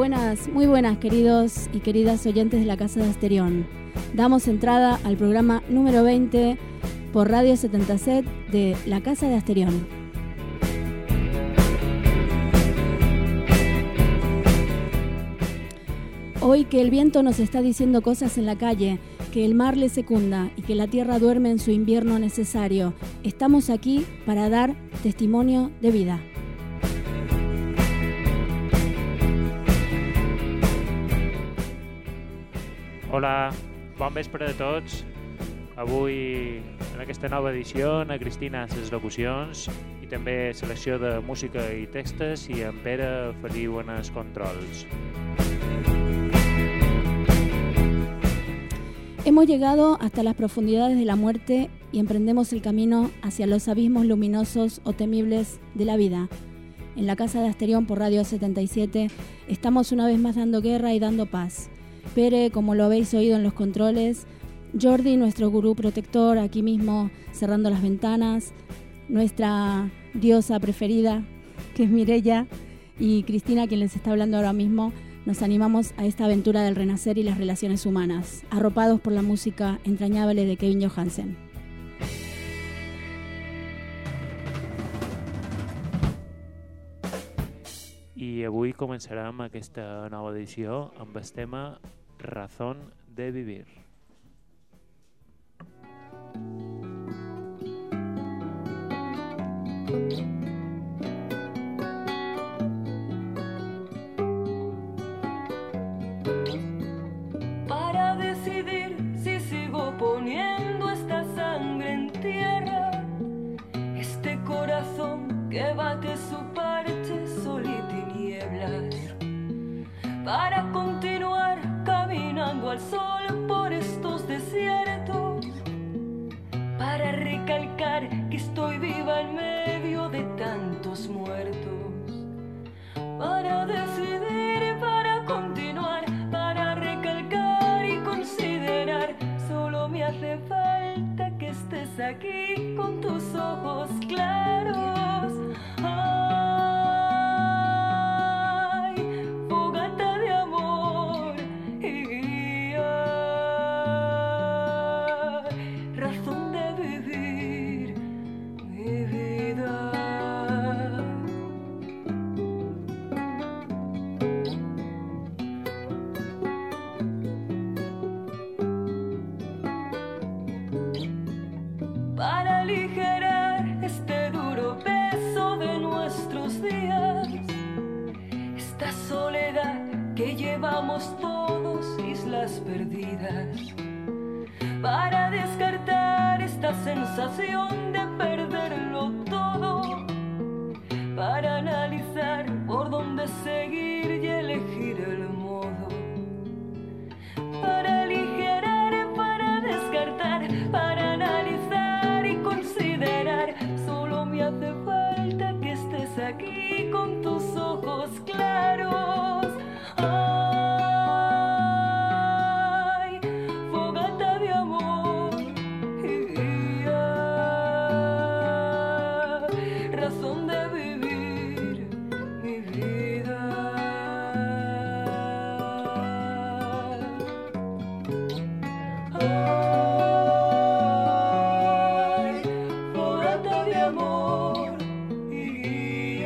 muy buenas queridos y queridas oyentes de la Casa de Asterión. Damos entrada al programa número 20 por Radio 77 de la Casa de Asterión. Hoy que el viento nos está diciendo cosas en la calle, que el mar le secunda y que la tierra duerme en su invierno necesario, estamos aquí para dar testimonio de vida. Hola, bon vespre a tots. Avui, en aquesta nova edició, a Cristina a les locucions i també selecció de música i textos i en Pere Feliu en els controls. Hemos llegado hasta las profundidades de la muerte y emprendemos el camino hacia los abismos luminosos o temibles de la vida. En la Casa de Asterión por Radio 77 estamos una vez más dando guerra y dando paz. Pere, como lo habéis oído en los controles, Jordi, nuestro gurú protector, aquí mismo cerrando las ventanas, nuestra diosa preferida, que es Mireia, y Cristina, quien les está hablando ahora mismo, nos animamos a esta aventura del renacer y las relaciones humanas, arropados por la música entrañable de Kevin Johansen. I avui començarem aquesta nova edició amb el tema Razón de Vivir. Para decidir si sigo poniendo esta sangre en tierra, este corazón que bate su parche sol y tinieblas, para continuar caminando al sol por estos desiertos, para recalcar que estoy viva en medio de tantos muertos, para decidir, para continuar, para recalcar y considerar. Solo me hace falta que estés aquí con tus ojos claros. Fogata de amor y razón de vivir mi vida. Para aligerar este duro peso de nuestros días, esta soledad que llevamos todos, islas perdidas, para descartar esta sensación de perderlo todo, para analizar por dónde seguir y elegir el modo, para aligerar, para descartar, para analizar y considerar. Solo me hace falta que estés aquí con tus ojos claros. Ay, fogata de amor y razón de vivir mi vida. Ay, fogata de amor y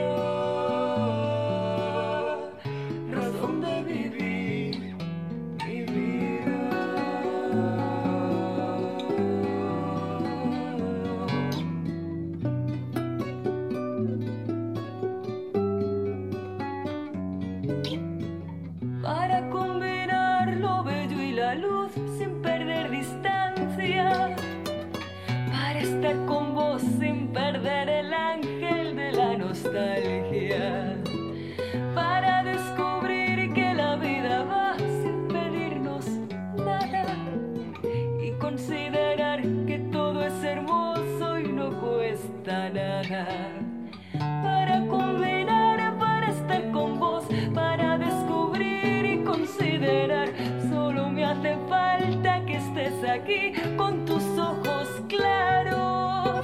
razón de vivir mi vida. Para combinar lo bello y la luz sin perder distancia, para estar con vos sin perder el ángel de la nostalgia, para descubrir que la vida va sin pedirnos nada y considerar que todo es hermoso y no cuesta nada, para combinar, para estar con vos, para descubrir y considerar. Solo me hace falta que estés aquí con tus ojos claros.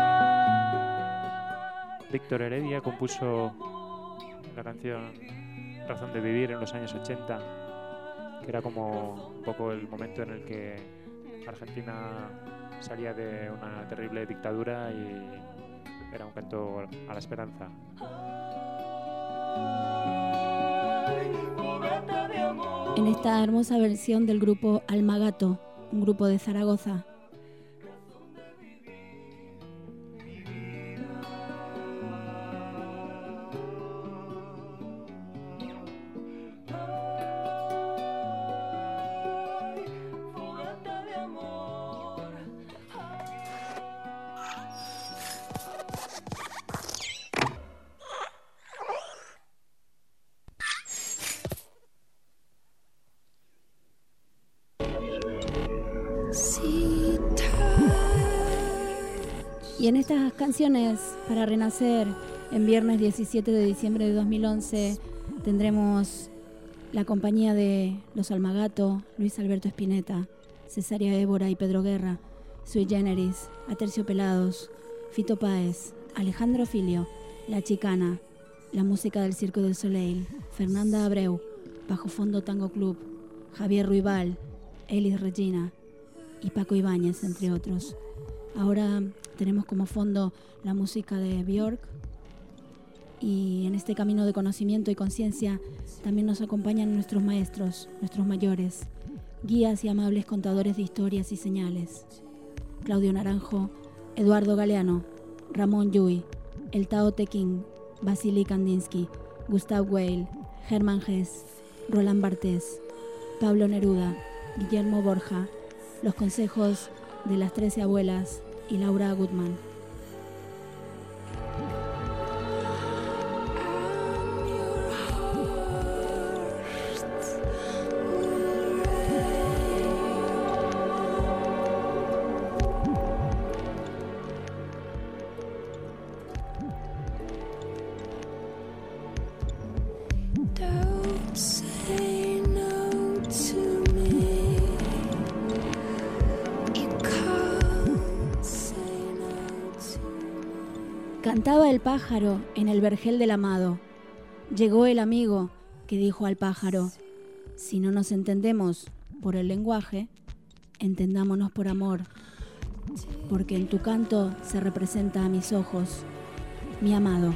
Víctor Heredia compuso la canción Razón de Vivir en los años 80, que era como un poco el momento en el que Argentina salía de una terrible dictadura y era un canto a la esperanza. En esta hermosa versión del grupo Almagato, un grupo de Zaragoza. Y en estas canciones para renacer, en viernes 17 de diciembre de 2011, tendremos la compañía de Los Almagato, Luis Alberto Spinetta, Cesárea Évora y Pedro Guerra, Sui Generis, Aterciopelados, Fito Páez, Alejandro Filio, La Chicana, la música del Circo del Soleil, Fernanda Abreu, Bajo Fondo Tango Club, Javier Ruibal, Elis Regina y Paco Ibáñez, entre otros. Ahora tenemos como fondo la música de Björk y en este camino de conocimiento y conciencia también nos acompañan nuestros maestros, nuestros mayores, guías y amables contadores de historias y señales. Claudio Naranjo, Eduardo Galeano, Ramón Llull, El Tao Te Ching, Vasily Kandinsky, Gustav Weil, Hermann Hesse, Roland Barthes, Pablo Neruda, Guillermo Borja, los consejos de las 13 abuelas y Laura Gutman. Cantaba el pájaro en el vergel del amado. Llegó el amigo que dijo al pájaro: si no nos entendemos por el lenguaje, entendámonos por amor, porque en tu canto se representa a mis ojos, mi amado.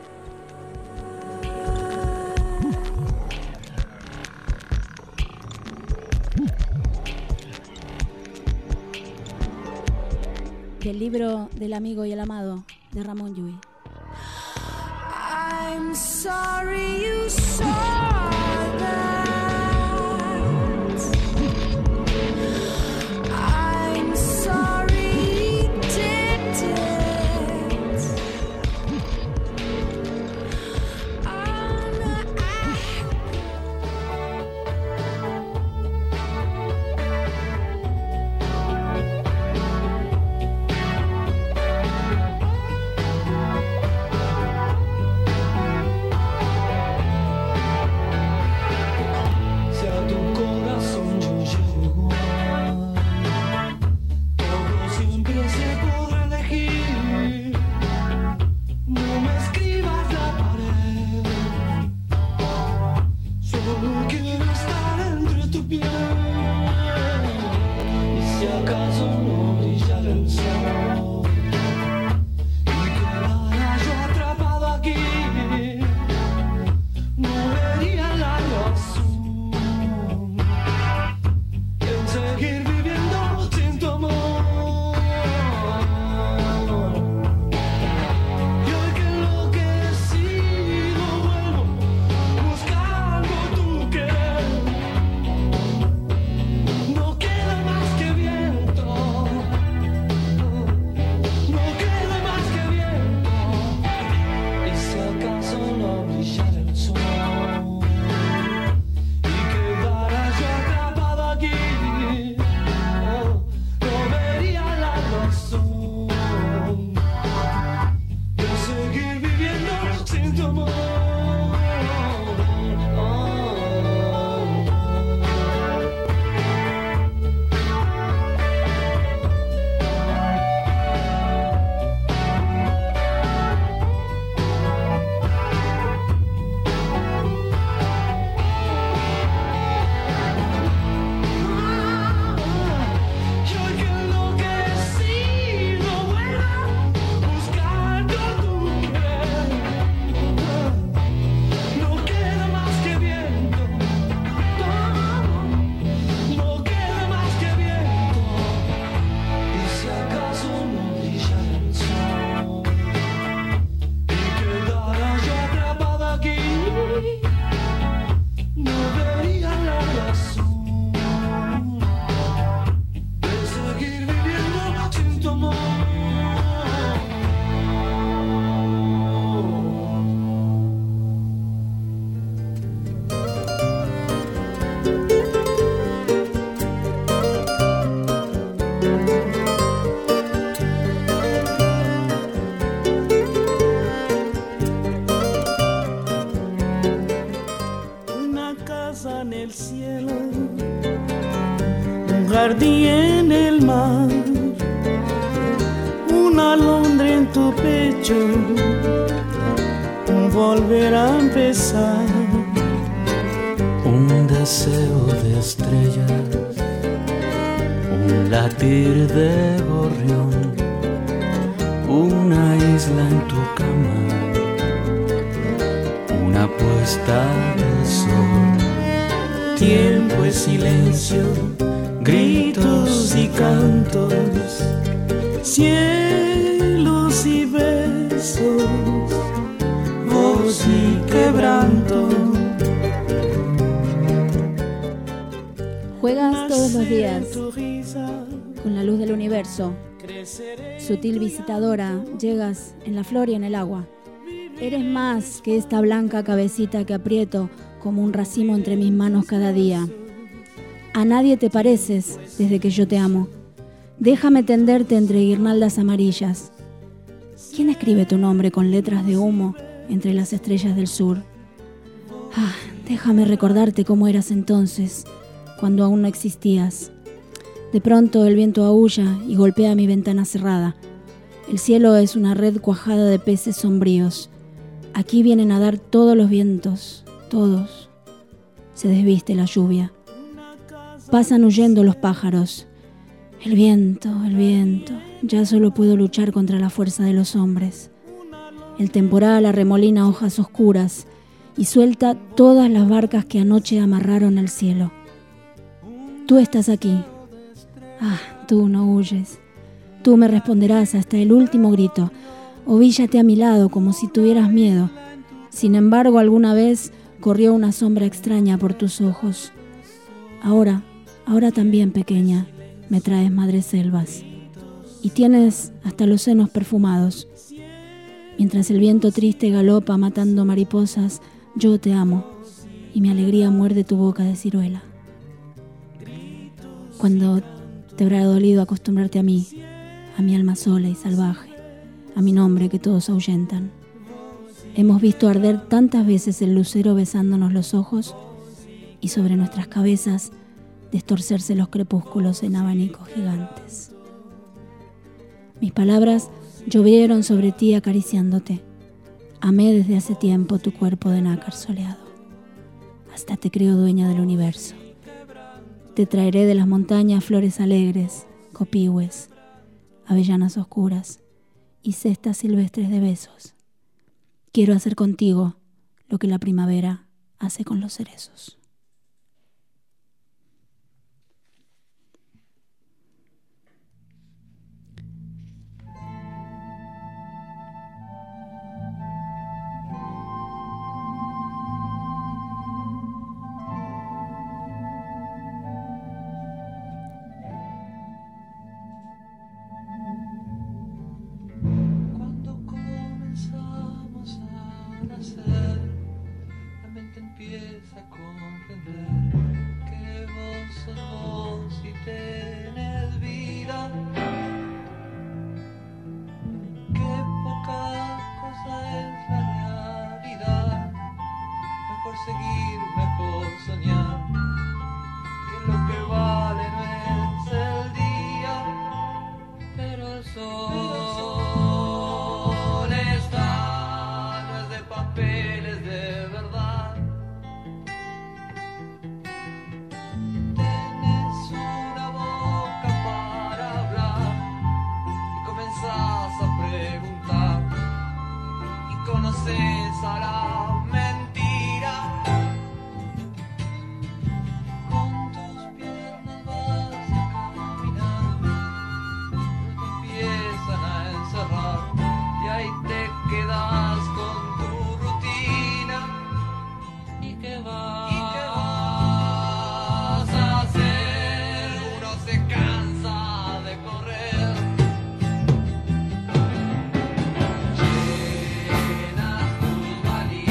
Del libro del amigo y el amado de Ramón Llull. I'm sorry you saw that. I'm sorry you did it. perdí en el mar, una alondra en tu pecho, un volver a empezar, un deseo de estrellas, un latir de gorrión, una isla en tu cama, una puesta de sol. Tiempo es silencio, gritos y cantos, cielos y besos, voz y quebranto. Juegas todos los días con la luz del universo. Sutil visitadora, llegas en la flor y en el agua. Eres más que esta blanca cabecita que aprieto como un racimo entre mis manos cada día. A nadie te pareces desde que yo te amo. Déjame tenderte entre guirnaldas amarillas. ¿Quién escribe tu nombre con letras de humo entre las estrellas del sur? Déjame recordarte cómo eras entonces, cuando aún no existías. De pronto el viento aúlla y golpea mi ventana cerrada. El cielo es una red cuajada de peces sombríos. Aquí vienen a dar todos los vientos, todos. Se desviste la lluvia. Pasan huyendo los pájaros. El viento, ya solo puedo luchar contra la fuerza de los hombres. El temporal arremolina hojas oscuras y suelta todas las barcas que anoche amarraron al cielo. Tú estás aquí. Tú no huyes. Tú me responderás hasta el último grito. Ovíllate a mi lado como si tuvieras miedo. Sin embargo, alguna vez corrió una sombra extraña por tus ojos. Ahora también, pequeña, me traes madreselvas. Y tienes hasta los senos perfumados. Mientras el viento triste galopa matando mariposas, yo te amo, y mi alegría muerde tu boca de ciruela. Cuando te habrá dolido acostumbrarte a mí alma sola y salvaje, a mi nombre que todos ahuyentan. Hemos visto arder tantas veces el lucero besándonos los ojos y sobre nuestras cabezas destorcerse los crepúsculos en abanicos gigantes. Mis palabras llovieron sobre ti acariciándote. Amé desde hace tiempo tu cuerpo de nácar soleado. Hasta te creo dueña del universo. Te traeré de las montañas flores alegres, copihue, avellanas oscuras y cestas silvestres de besos. Quiero hacer contigo lo que la primavera hace con los cerezos. La mente empieza a comprender que vos sos vos y tenés vida, que poca cosa es la realidad, mejor seguir, mejor soñar, que lo que vale no es el día, pero el sol está, no es de papel, es de verdad. Tenés una boca para hablar y comenzás a preguntar y conoces a la mentira. Con tus piernas vas a caminar, pero te empiezan a encerrar y ahí te quedas con tu rutina. ¿Y qué vas a hacer? Uno se cansa de correr. Llenas tus valijas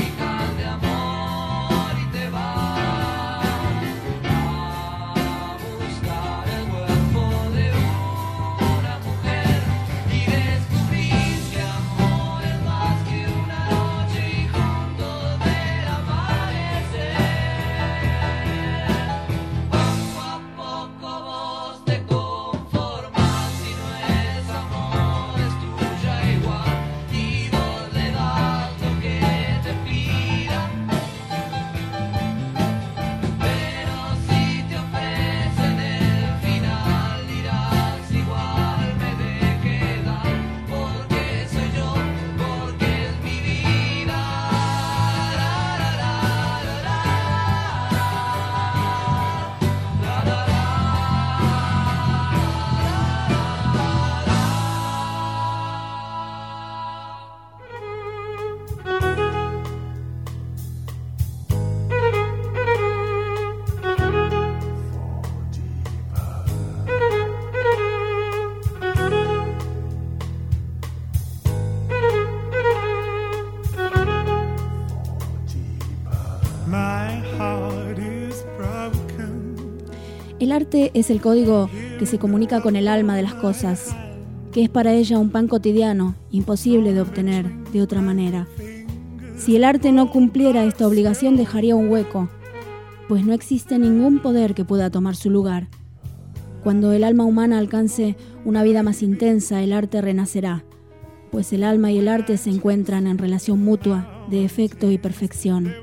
arte es el código que se comunica con el alma de las cosas, que es para ella un pan cotidiano, imposible de obtener de otra manera. Si el arte no cumpliera esta obligación, dejaría un hueco, pues no existe ningún poder que pueda tomar su lugar. Cuando el alma humana alcance una vida más intensa, el arte renacerá, pues el alma y el arte se encuentran en relación mutua de efecto y perfección.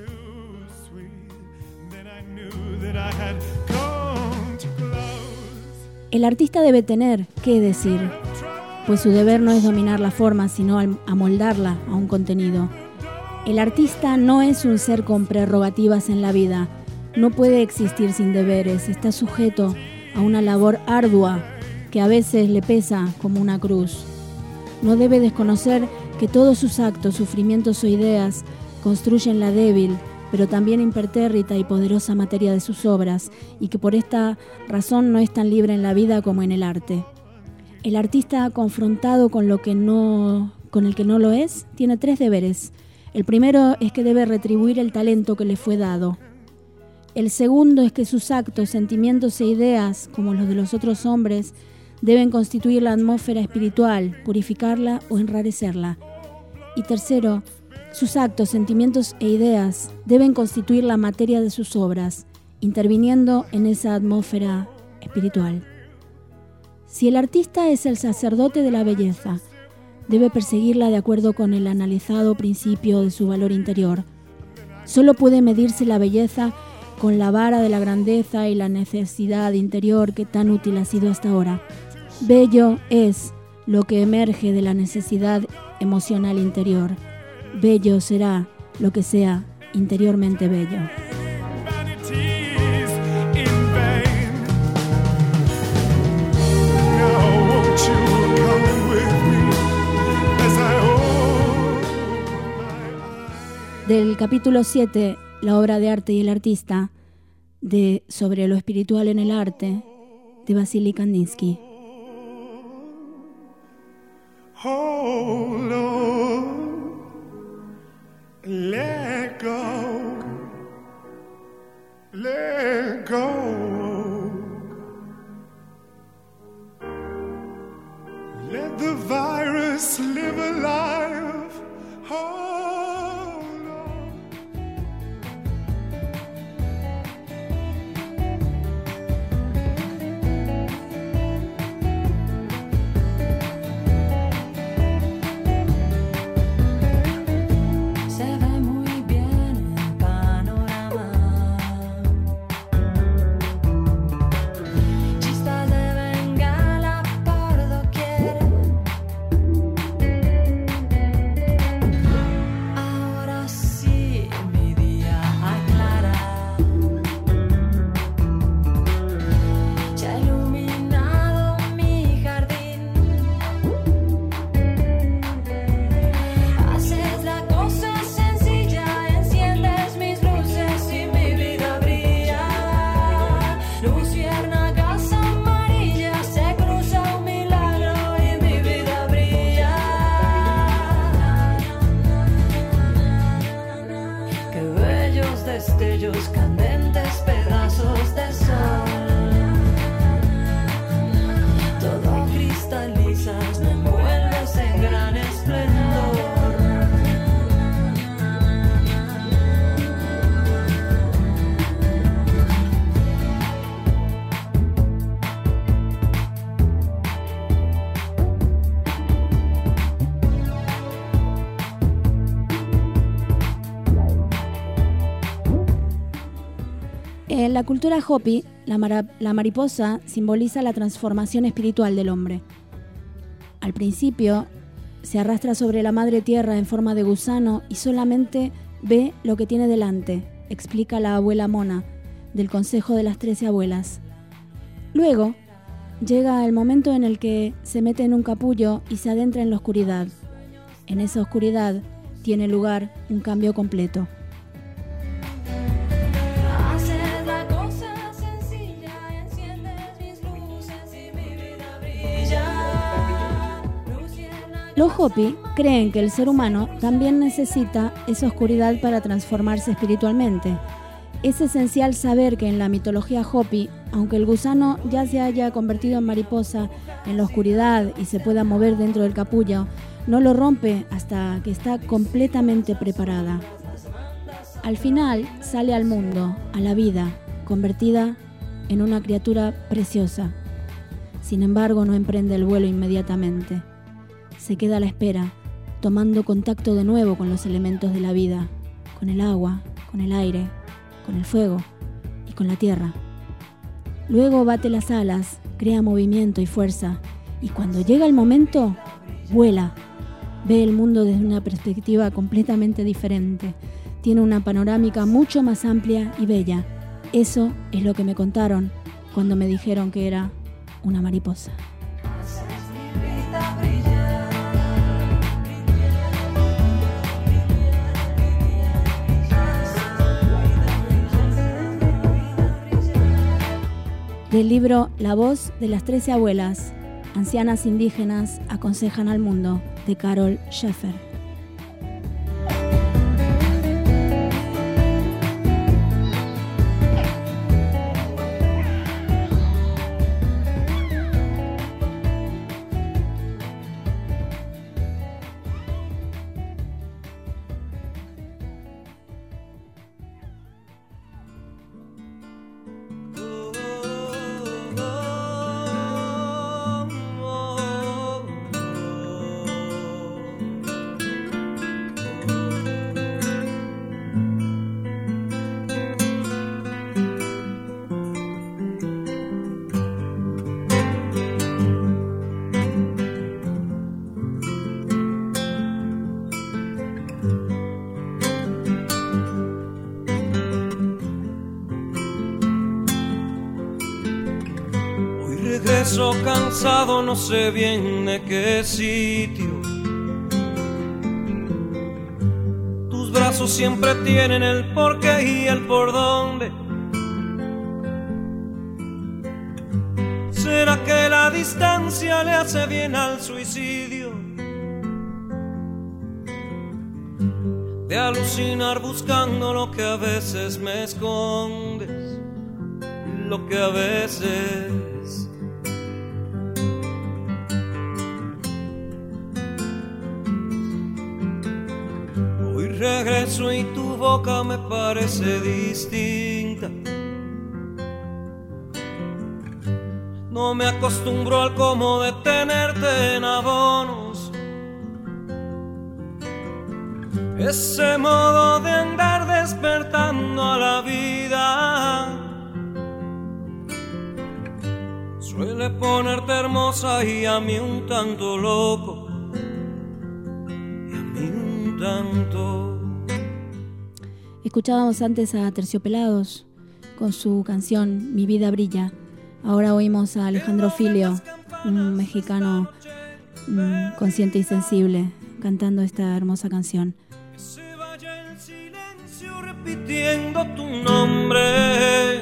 El artista debe tener qué decir, pues su deber no es dominar la forma, sino amoldarla a un contenido. El artista no es un ser con prerrogativas en la vida, no puede existir sin deberes, está sujeto a una labor ardua que a veces le pesa como una cruz. No debe desconocer que todos sus actos, sufrimientos o ideas construyen la débil, pero también impertérrita y poderosa materia de sus obras, y que por esta razón no es tan libre en la vida como en el arte. El artista confrontado con el que no lo es, tiene 3 deberes. El primero es que debe retribuir el talento que le fue dado. El segundo es que sus actos, sentimientos e ideas, como los de los otros hombres, deben constituir la atmósfera espiritual, purificarla o enrarecerla. Y tercero, sus actos, sentimientos e ideas deben constituir la materia de sus obras, interviniendo en esa atmósfera espiritual. Si el artista es el sacerdote de la belleza, debe perseguirla de acuerdo con el analizado principio de su valor interior. Solo puede medirse la belleza con la vara de la grandeza y la necesidad interior que tan útil ha sido hasta ahora. Bello es lo que emerge de la necesidad emocional interior. Bello será lo que sea interiormente bello. Del capítulo 7, la obra de arte y el artista, sobre lo espiritual en el arte, de Vasily Kandinsky. Oh Lord, let go, let go. Let the virus live a life. Oh Lord. Se ve muy bien el panorama. Chistas de bengala por doquier. Ahora sí mi día aclara. Se ha iluminado mi jardín. Haces la cosa sencilla, enciendes mis luces y mi vida brilla. Luciérnagas amarillas, se cruza un milagro y mi vida brilla. Qué bellos destellos, candentes pedazos de sol. Todo cristalizas, me envuelves en gran esplendor. En la cultura Hopi, la mariposa simboliza la transformación espiritual del hombre. Al principio, se arrastra sobre la madre tierra en forma de gusano y solamente ve lo que tiene delante, explica la abuela Mona, del Consejo de las 13 Abuelas. Luego, llega el momento en el que se mete en un capullo y se adentra en la oscuridad. En esa oscuridad tiene lugar un cambio completo. Haces la cosa sencilla, enciendes mis luces y mi vida brilla. Los Hopi creen que el ser humano también necesita esa oscuridad para transformarse espiritualmente, Es esencial saber que en la mitología Hopi, aunque el gusano ya se haya convertido en mariposa en la oscuridad y se pueda mover dentro del capullo, no lo rompe hasta que está completamente preparada. Al final sale al mundo, a la vida, convertida en una criatura preciosa. Sin embargo, no emprende el vuelo inmediatamente. Se queda a la espera, tomando contacto de nuevo con los elementos de la vida, con el agua, con el aire, con el fuego y con la tierra. Luego bate las alas, crea movimiento y fuerza, y cuando llega el momento, vuela. Ve el mundo desde una perspectiva completamente diferente. Tiene una panorámica mucho más amplia y bella. Eso es lo que me contaron cuando me dijeron que era una mariposa. Del libro La voz de las 13 abuelas, ancianas indígenas aconsejan al mundo, de Carol Schafer. Regreso cansado, no sé bien de qué sitio. Tus brazos siempre tienen el porqué y el por dónde. ¿Será que la distancia le hace bien al suicidio? De alucinar buscando lo que a veces me escondes, lo que a veces regreso y tu boca me parece distinta. No me acostumbro al cómo de tenerte en abonos. Ese modo de andar despertando a la vida suele ponerte hermosa y a mí un tanto loco. Y a mí un tanto. Escuchábamos antes a Terciopelados con su canción Mi vida brilla. Ahora oímos a Alejandro Filio, un mexicano consciente y sensible, cantando esta hermosa canción. Que se vaya el silencio repitiendo tu nombre,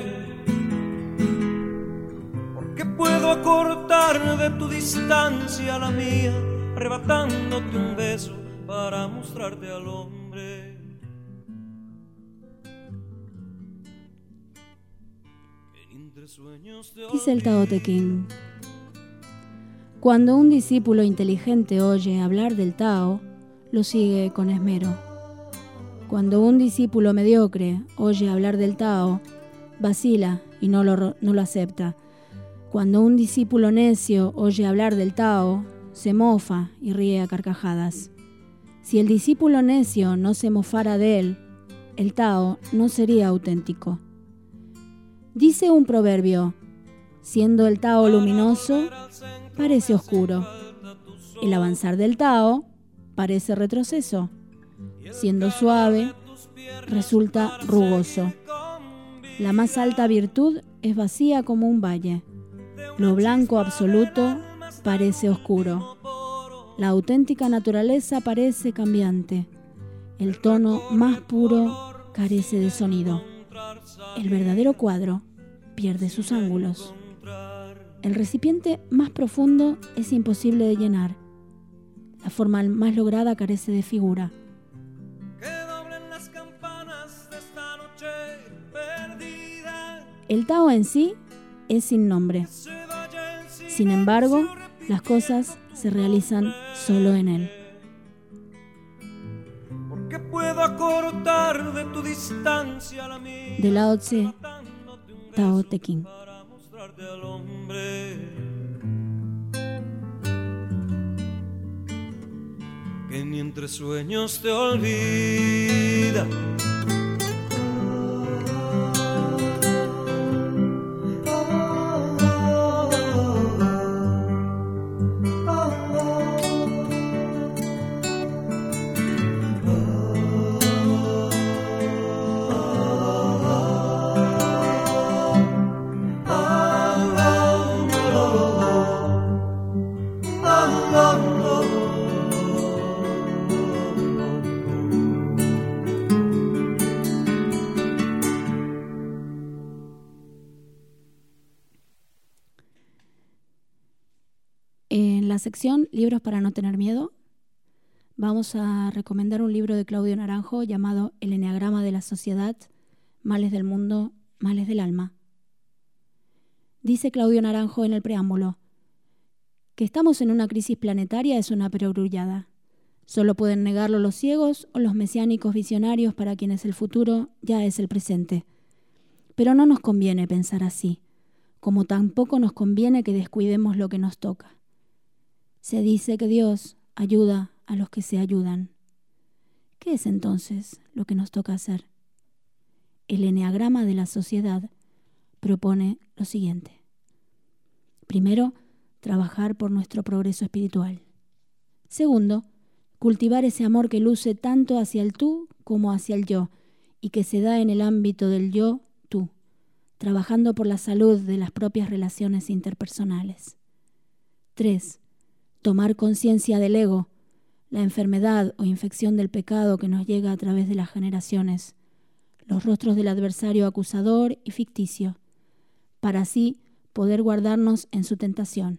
porque puedo acortar de tu distancia la mía, arrebatándote un beso para mostrarte al hombre. Dice el Tao Te Ching: cuando un discípulo inteligente oye hablar del Tao, lo sigue con esmero. Cuando un discípulo mediocre oye hablar del Tao, vacila y no lo acepta. Cuando un discípulo necio oye hablar del Tao, se mofa y ríe a carcajadas. Si el discípulo necio no se mofara de él, el Tao no sería auténtico. Dice un proverbio: siendo el Tao luminoso, parece oscuro. El avanzar del Tao parece retroceso. Siendo suave, resulta rugoso. La más alta virtud es vacía como un valle. Lo blanco absoluto parece oscuro. La auténtica naturaleza parece cambiante. El tono más puro carece de sonido. El verdadero cuadro pierde sus ángulos. El recipiente más profundo es imposible de llenar. La forma más lograda carece de figura. Que doblen las campanas de esta noche, El Tao en sí es sin nombre. Sin embargo, las cosas se realizan solo en él. Porque puedo acortar de tu distancia la mía. De Lao Tse, Tao Te Ching. Para mostrarte al hombre que ni entre sueños te olvida. En la sección Libros para no tener miedo, vamos a recomendar un libro de Claudio Naranjo llamado El Eneagrama de la Sociedad, Males del Mundo, Males del Alma. Dice Claudio Naranjo en el preámbulo: que estamos en una crisis planetaria es una perogrullada. Solo pueden negarlo los ciegos o los mesiánicos visionarios para quienes el futuro ya es el presente. Pero no nos conviene pensar así, como tampoco nos conviene que descuidemos lo que nos toca. Se dice que Dios ayuda a los que se ayudan. ¿Qué es entonces lo que nos toca hacer? El Eneagrama de la Sociedad propone lo siguiente. Primero, trabajar por nuestro progreso espiritual. Segundo, cultivar ese amor que luce tanto hacia el tú como hacia el yo y que se da en el ámbito del yo-tú, trabajando por la salud de las propias relaciones interpersonales. 3. Tomar conciencia del ego, la enfermedad o infección del pecado que nos llega a través de las generaciones, los rostros del adversario acusador y ficticio, para así poder guardarnos en su tentación.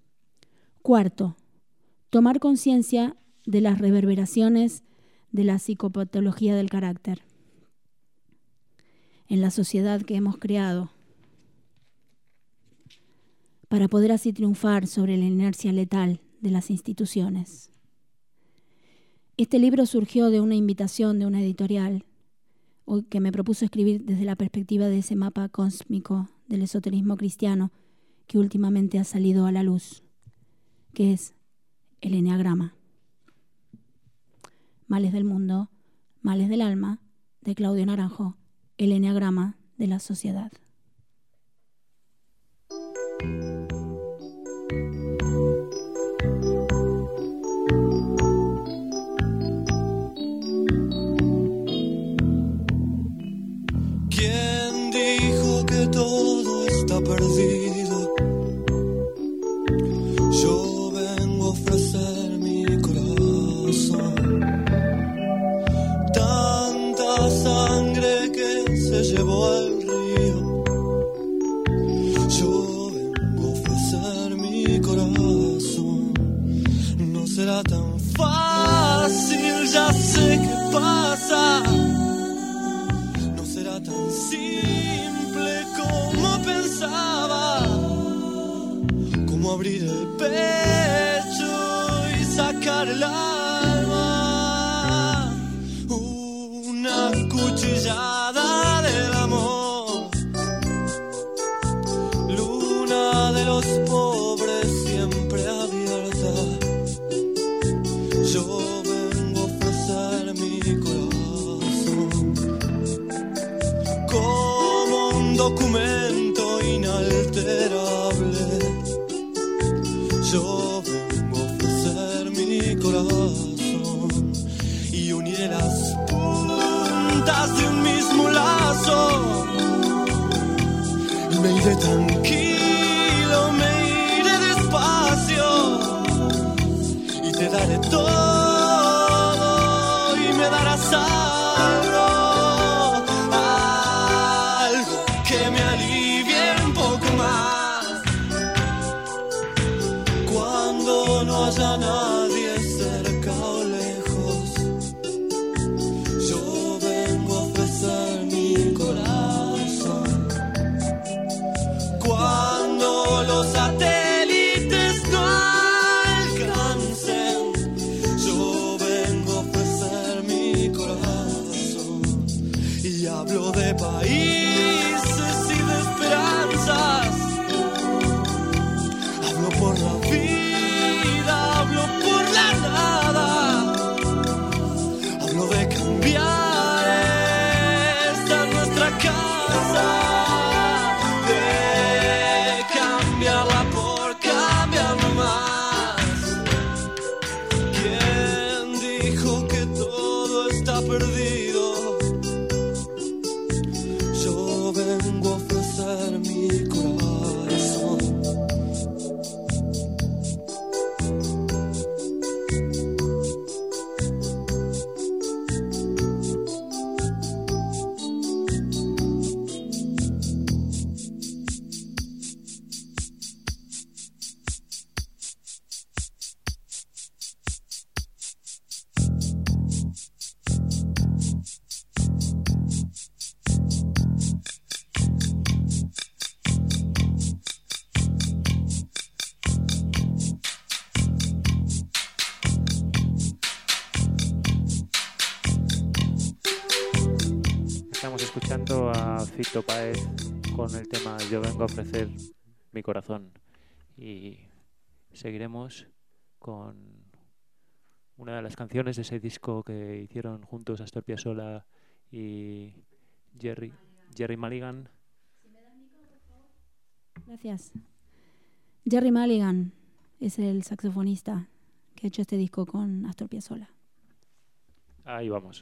4. Tomar conciencia de las reverberaciones de la psicopatología del carácter en la sociedad que hemos creado, para poder así triunfar sobre la inercia letal de las instituciones. Este libro surgió de una invitación de una editorial que me propuso escribir desde la perspectiva de ese mapa cósmico del esoterismo cristiano que últimamente ha salido a la luz, que es el Eneagrama. Males del Mundo, Males del Alma, de Claudio Naranjo, el Eneagrama de la Sociedad. ¿Quién dijo que todo está perdido? Yo vengo a ofrecer mi corazón. Tanta sangre que se llevó al río. Yo vengo a ofrecer mi corazón. No será tan fácil, ya sé qué pasa. No será tan simple como pensaba, como abrir el pecho y sacar el alma. Una cuchillada del amor, luna de los pobres siempre abierta. Yo vengo a ofrecer mi corazón como un documento inalterable. Yo vengo a ofrecer mi corazón y uniré las puntas de un mismo lazo. Y me iré tranquilo, me iré despacio y te daré todo y me darás algo, algo que me alivie un poco más. Cuando no haya nadie cerca o lejos, yo vengo a ofrecer mi corazón. Estamos escuchando a Fito Páez con el tema Yo vengo a ofrecer mi corazón. Y seguiremos con una de las canciones de ese disco que hicieron juntos Astor Piazzolla y Jerry Mulligan. Gracias. Jerry Mulligan es el saxofonista que ha hecho este disco con Astor Piazzolla. Ahí vamos.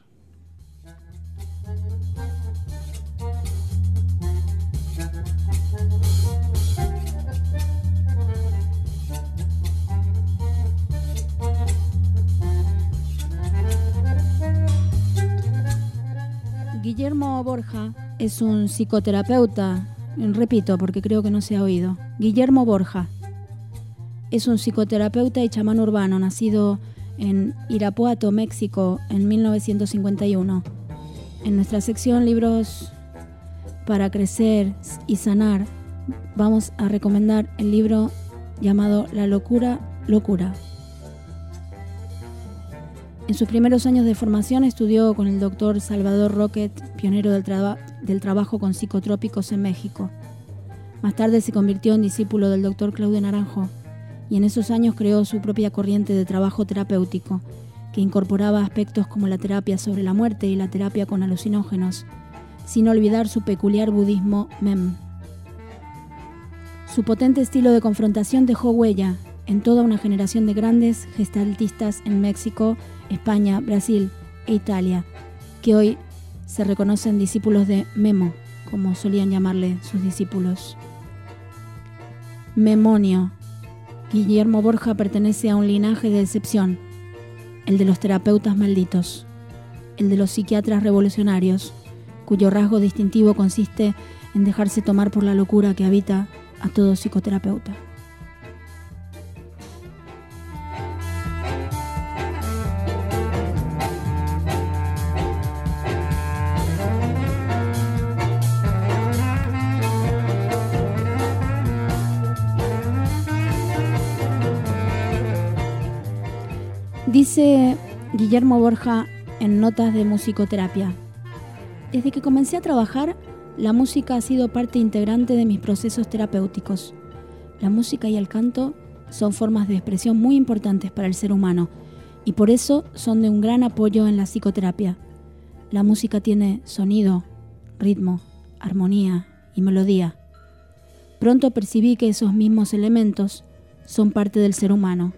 Guillermo Borja es un psicoterapeuta, repito porque creo que no se ha oído. Guillermo Borja es un psicoterapeuta y chamán urbano nacido en Irapuato, México, en 1951. En nuestra sección Libros para Crecer y Sanar vamos a recomendar el libro llamado La locura, locura. En sus primeros años de formación estudió con el doctor Salvador Roquet, pionero del trabajo con psicotrópicos en México. Más tarde se convirtió en discípulo del doctor Claudio Naranjo y en esos años creó su propia corriente de trabajo terapéutico que incorporaba aspectos como la terapia sobre la muerte y la terapia con alucinógenos, sin olvidar su peculiar budismo MEM. Su potente estilo de confrontación dejó huella en toda una generación de grandes gestaltistas en México, España, Brasil e Italia, que hoy se reconocen discípulos de Memo, como solían llamarle sus discípulos. Memonio. Guillermo Borja pertenece a un linaje de excepción, el de los terapeutas malditos, el de los psiquiatras revolucionarios, cuyo rasgo distintivo consiste en dejarse tomar por la locura que habita a todo psicoterapeuta. Dice Guillermo Borja en Notas de Musicoterapia: desde que comencé a trabajar, la música ha sido parte integrante de mis procesos terapéuticos. La música y el canto son formas de expresión muy importantes para el ser humano y por eso son de un gran apoyo en la psicoterapia. La música tiene sonido, ritmo, armonía y melodía. Pronto percibí que esos mismos elementos son parte del ser humano.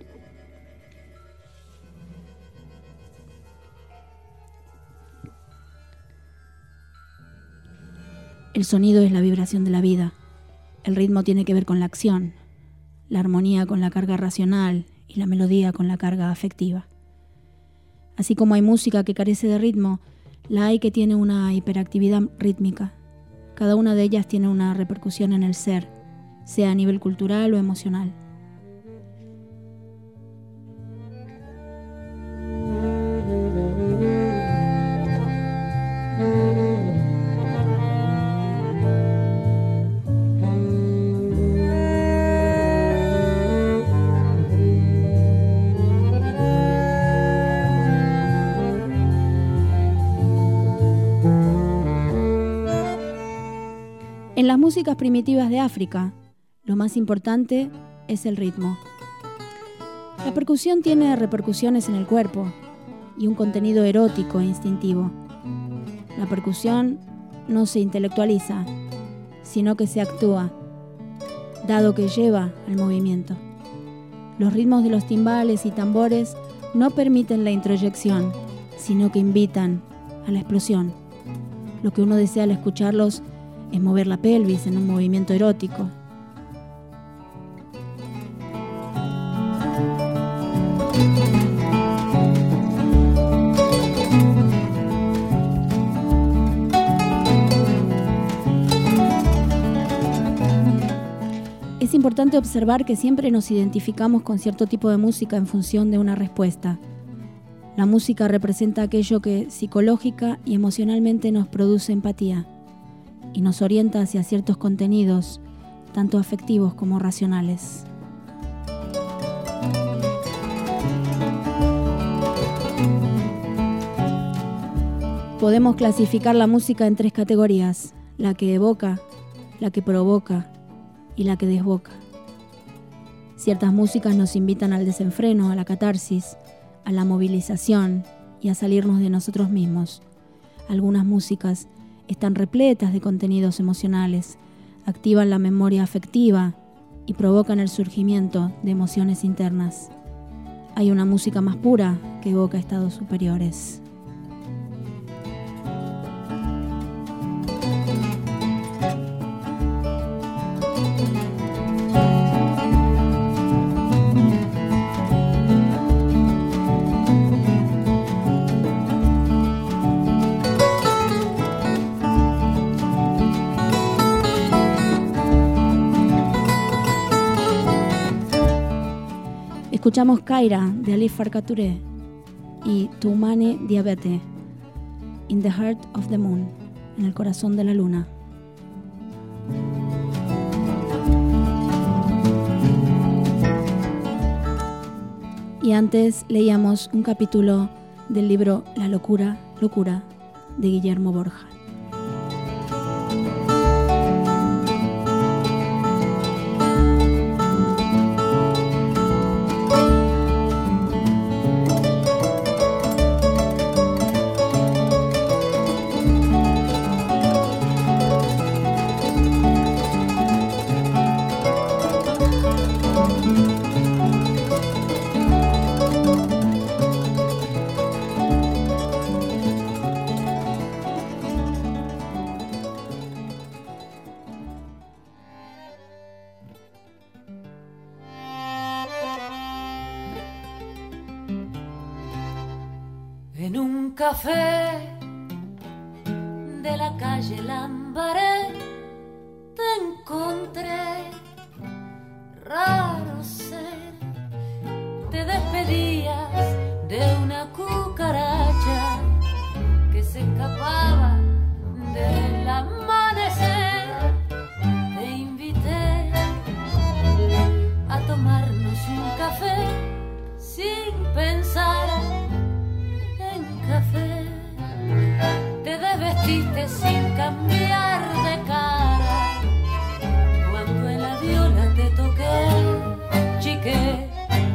El sonido es la vibración de la vida. El ritmo tiene que ver con la acción, la armonía con la carga racional y la melodía con la carga afectiva. Así como hay música que carece de ritmo, la hay que tiene una hiperactividad rítmica. Cada una de ellas tiene una repercusión en el ser, sea a nivel cultural o emocional. En las músicas primitivas de África, lo más importante es el ritmo. La percusión tiene repercusiones en el cuerpo y un contenido erótico e instintivo. La percusión no se intelectualiza, sino que se actúa, dado que lleva al movimiento. Los ritmos de los timbales y tambores no permiten la introyección, sino que invitan a la explosión. Lo que uno desea al escucharlos es mover la pelvis en un movimiento erótico. Es importante observar que siempre nos identificamos con cierto tipo de música en función de una respuesta. La música representa aquello que psicológica y emocionalmente nos produce empatía y nos orienta hacia ciertos contenidos, tanto afectivos como racionales. Podemos clasificar la música en 3 categorías: la que evoca, la que provoca y la que desboca. Ciertas músicas nos invitan al desenfreno, a la catarsis, a la movilización y a salirnos de nosotros mismos. Algunas músicas están repletas de contenidos emocionales, activan la memoria afectiva y provocan el surgimiento de emociones internas. Hay una música más pura que evoca estados superiores. Escuchamos Kaira de Alif Farka Touré y Toumane Diabete, In the Heart of the Moon, en el corazón de la luna. Y antes leíamos un capítulo del libro La locura, locura, de Guillermo Borja. En un café de la calle Lambaré te encontré, raro ser, te despedías de una cucaracha que se escapaba del amanecer. Te invité a tomarnos un café sin pensar café. Te desvestiste sin cambiar de cara cuando en la viola te toqué, chiqué,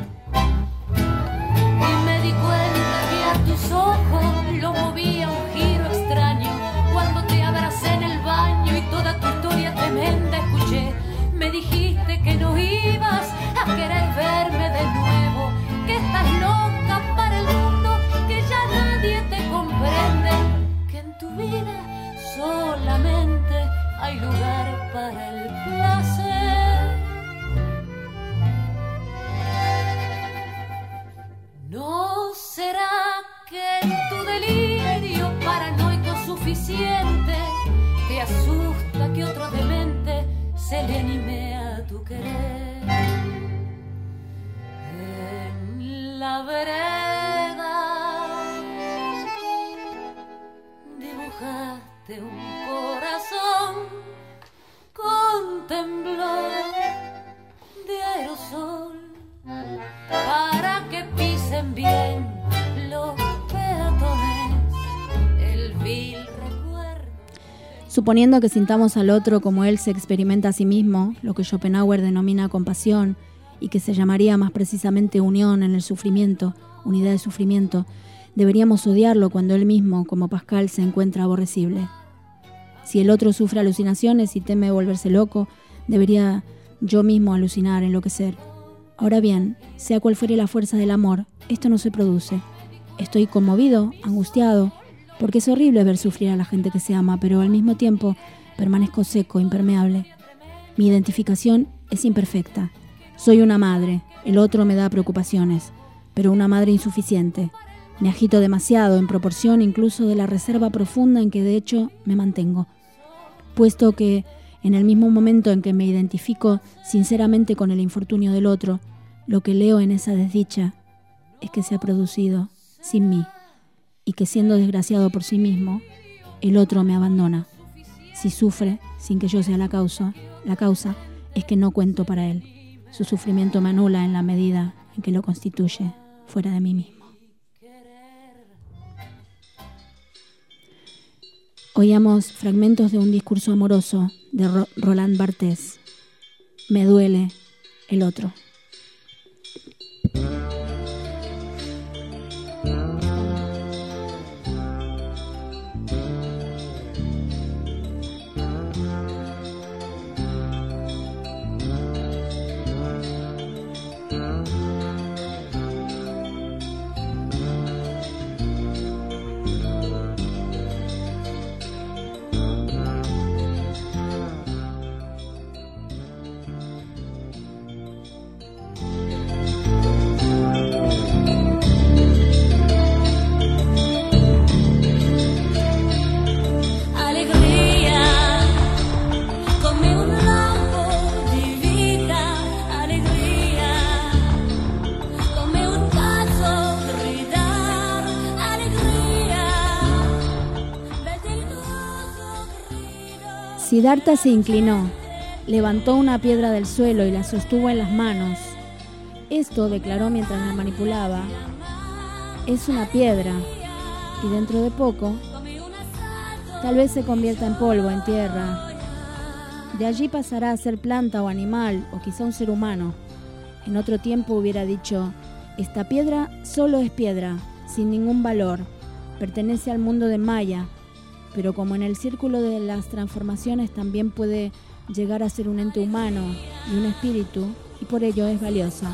y me di cuenta que a tus ojos lo movía un giro extraño cuando te abracé en el baño y toda tu historia tremenda escuché. Me dijiste que no ibas a querer verme de nuevo, que estás loca para el mundo, que ya nadie te comprende, que en tu vida solamente hay lugar para el placer. ¿No será que en tu delirio paranoico suficiente te asusta que otro demente se le anime a tu querer? En la vereda dibujaste un corazón con temblor de aerosol para que pisen bien los peatones el vil recuerdo. Suponiendo que sintamos al otro como él se experimenta a sí mismo, lo que Schopenhauer denomina compasión y que se llamaría más precisamente unión en el sufrimiento, unidad de sufrimiento, deberíamos odiarlo cuando él mismo, como Pascal, se encuentra aborrecible. Si el otro sufre alucinaciones y teme volverse loco, debería yo mismo alucinar, enloquecer. Ahora bien, sea cual fuere la fuerza del amor, esto no se produce. Estoy conmovido, angustiado, porque es horrible ver sufrir a la gente que se ama, pero al mismo tiempo permanezco seco, impermeable. Mi identificación es imperfecta. Soy una madre, el otro me da preocupaciones, pero una madre insuficiente. Me agito demasiado en proporción incluso de la reserva profunda en que de hecho me mantengo. Puesto que en el mismo momento en que me identifico sinceramente con el infortunio del otro, lo que leo en esa desdicha es que se ha producido sin mí y que siendo desgraciado por sí mismo, el otro me abandona. Si sufre sin que yo sea la causa es que no cuento para él. Su sufrimiento me anula en la medida en que lo constituye fuera de mí mismo. Oíamos fragmentos de un discurso amoroso de Roland Barthes. Me duele el otro. Siddhartha se inclinó, levantó una piedra del suelo y la sostuvo en las manos. Esto, declaró mientras la manipulaba, es una piedra y dentro de poco tal vez se convierta en polvo, en tierra. De allí pasará a ser planta o animal o quizá un ser humano. En otro tiempo hubiera dicho, esta piedra solo es piedra, sin ningún valor, pertenece al mundo de Maya. Pero como en el círculo de las transformaciones también puede llegar a ser un ente humano y un espíritu, y por ello es valiosa.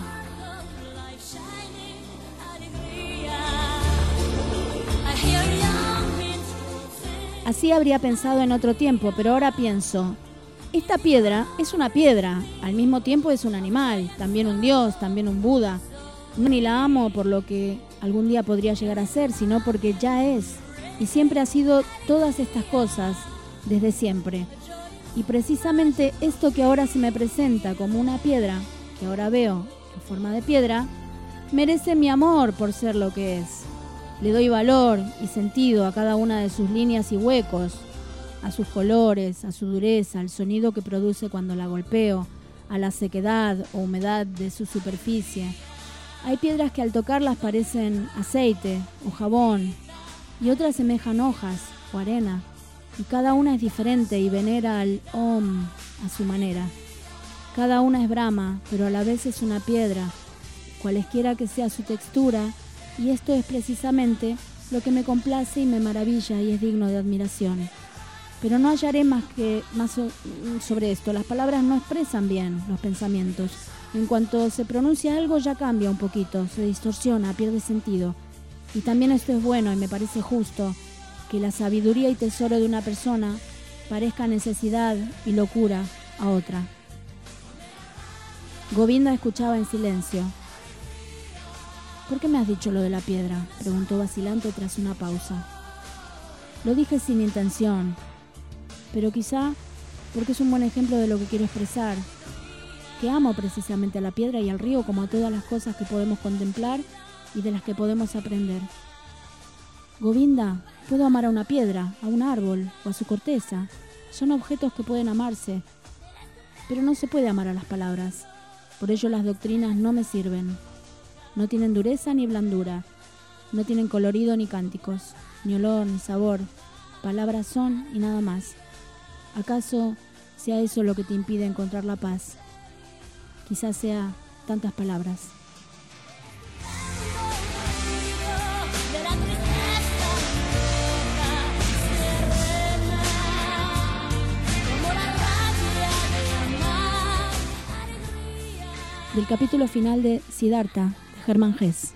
Así habría pensado en otro tiempo, pero ahora pienso, esta piedra es una piedra, al mismo tiempo es un animal, también un dios, también un Buda. No ni la amo por lo que algún día podría llegar a ser, sino porque ya es. Y siempre ha sido todas estas cosas, desde siempre. Y precisamente esto que ahora se me presenta como una piedra, que ahora veo en forma de piedra, merece mi amor por ser lo que es. Le doy valor y sentido a cada una de sus líneas y huecos, a sus colores, a su dureza, al sonido que produce cuando la golpeo, a la sequedad o humedad de su superficie. Hay piedras que al tocarlas parecen aceite o jabón, y otras semejan hojas o arena, y cada una es diferente y venera al Om a su manera. Cada una es Brahma, pero a la vez es una piedra, cualesquiera que sea su textura, y esto es precisamente lo que me complace y me maravilla y es digno de admiración. Pero no hallaré más sobre esto. Las palabras no expresan bien los pensamientos. En cuanto se pronuncia algo ya cambia un poquito, se distorsiona, pierde sentido. Y también esto es bueno y me parece justo, que la sabiduría y tesoro de una persona parezca necesidad y locura a otra. Govinda escuchaba en silencio. ¿Por qué me has dicho lo de la piedra?, preguntó vacilante tras una pausa. Lo dije sin intención, pero quizá porque es un buen ejemplo de lo que quiero expresar, que amo precisamente a la piedra y al río como a todas las cosas que podemos contemplar y de las que podemos aprender. Govinda, puedo amar a una piedra, a un árbol o a su corteza. Son objetos que pueden amarse, pero no se puede amar a las palabras. Por ello las doctrinas no me sirven. No tienen dureza ni blandura, no tienen colorido ni cánticos, ni olor ni sabor. Palabras son y nada más. ¿Acaso sea eso lo que te impide encontrar la paz? Quizás sea tantas palabras. Del capítulo final de Siddhartha, de Hermann Hesse.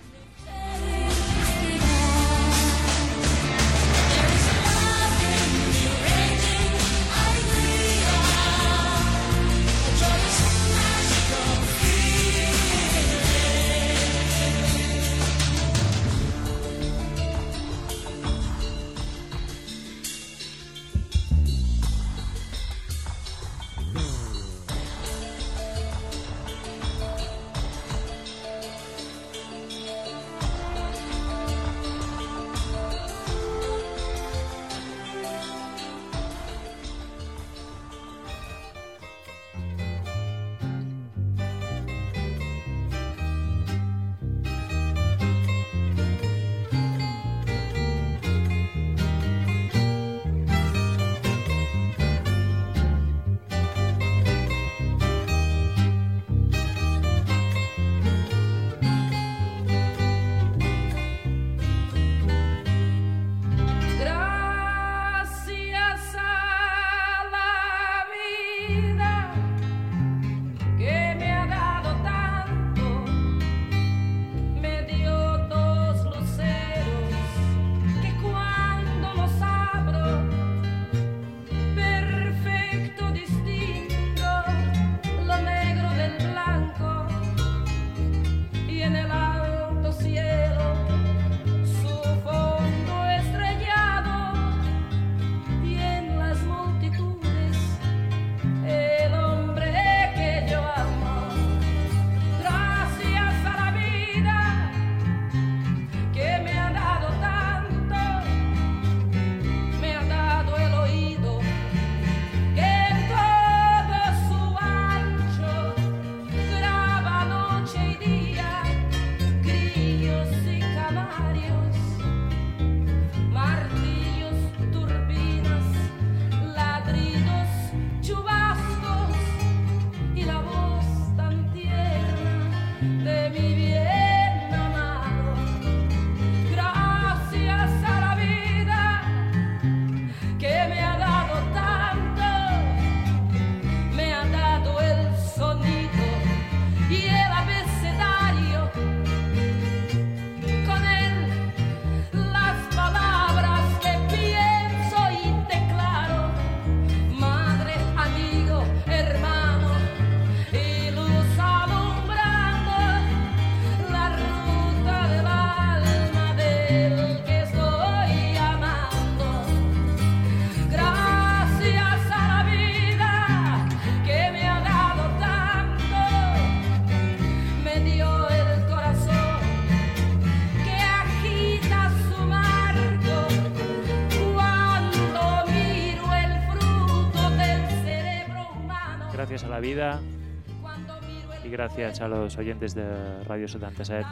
la vida y gracias a los oyentes de Radio 77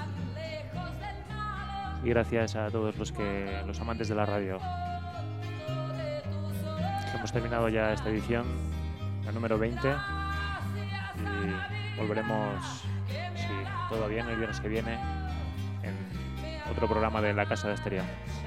y gracias a todos los amantes de la radio. Hemos terminado ya esta edición, la número 20, y volveremos, si todo va bien, el viernes que viene en otro programa de La Casa de Asterión.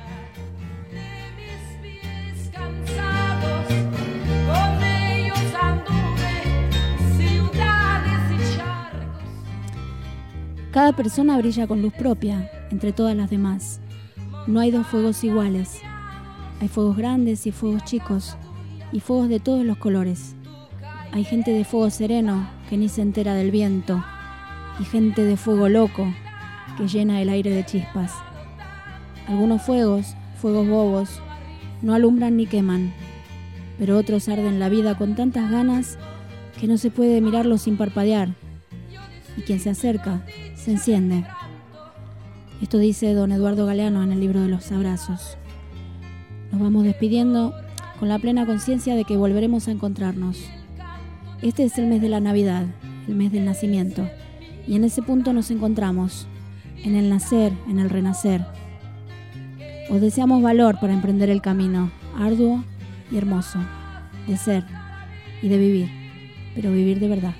Cada persona brilla con luz propia entre todas las demás. No hay dos fuegos iguales. Hay fuegos grandes y fuegos chicos, y fuegos de todos los colores. Hay gente de fuego sereno que ni se entera del viento, y gente de fuego loco que llena el aire de chispas. Algunos fuegos bobos, no alumbran ni queman, pero otros arden la vida con tantas ganas que no se puede mirarlos sin parpadear, y quien se acerca se enciende. Esto dice don Eduardo Galeano en el libro de los abrazos. Nos vamos despidiendo con la plena conciencia de que volveremos a encontrarnos. Este es el mes de la Navidad, el mes del nacimiento, y en ese punto nos encontramos, en el nacer, en el renacer. Os deseamos valor para emprender el camino, arduo y hermoso, de ser y de vivir, pero vivir de verdad.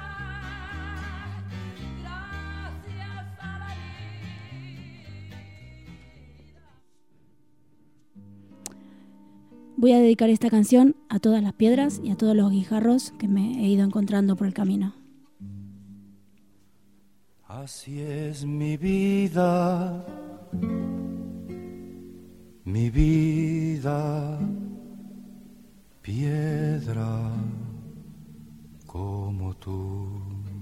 Voy a dedicar esta canción a todas las piedras y a todos los guijarros que me he ido encontrando por el camino. Así es mi vida, piedra como tú,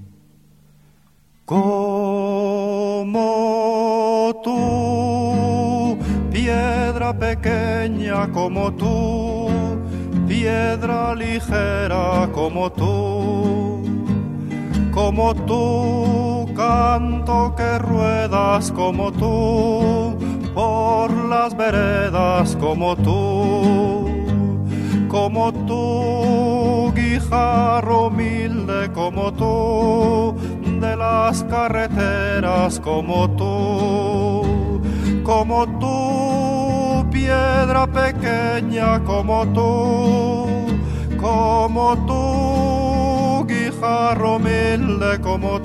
piedra pequeña como tú, piedra ligera como tú, canto que ruedas como tú, por las veredas como tú, guijarro humilde como tú, de las carreteras como tú, piedra pequeña como tú, guijarro humilde como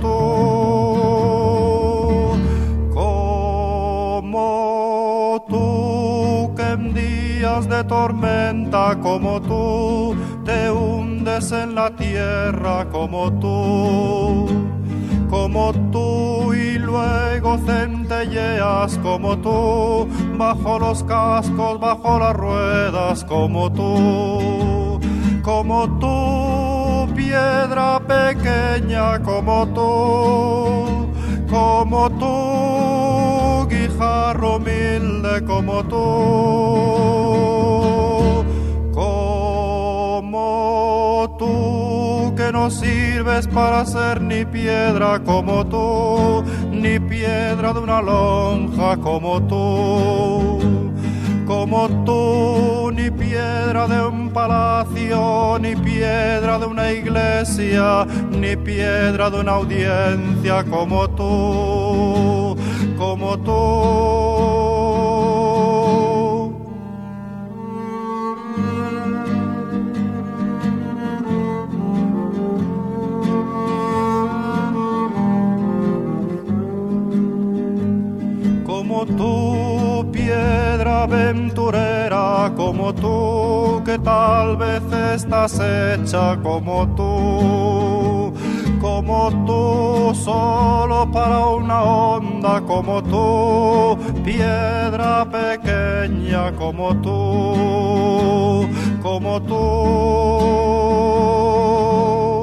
tú, que en días de tormenta como tú, te hundes en la tierra como tú y luego centelleas como tú, bajo los cascos, bajo las ruedas como tú, piedra pequeña como tú, guijarro humilde como tú, que no sirves para ser ni piedra como tú, ni piedra de una lonja como tú, ni piedra de un palacio, ni piedra de una iglesia, ni piedra de una audiencia como tú. Como tú, piedra aventurera como tú, que tal vez estás hecha como tú, solo para una onda como tú, piedra pequeña como tú.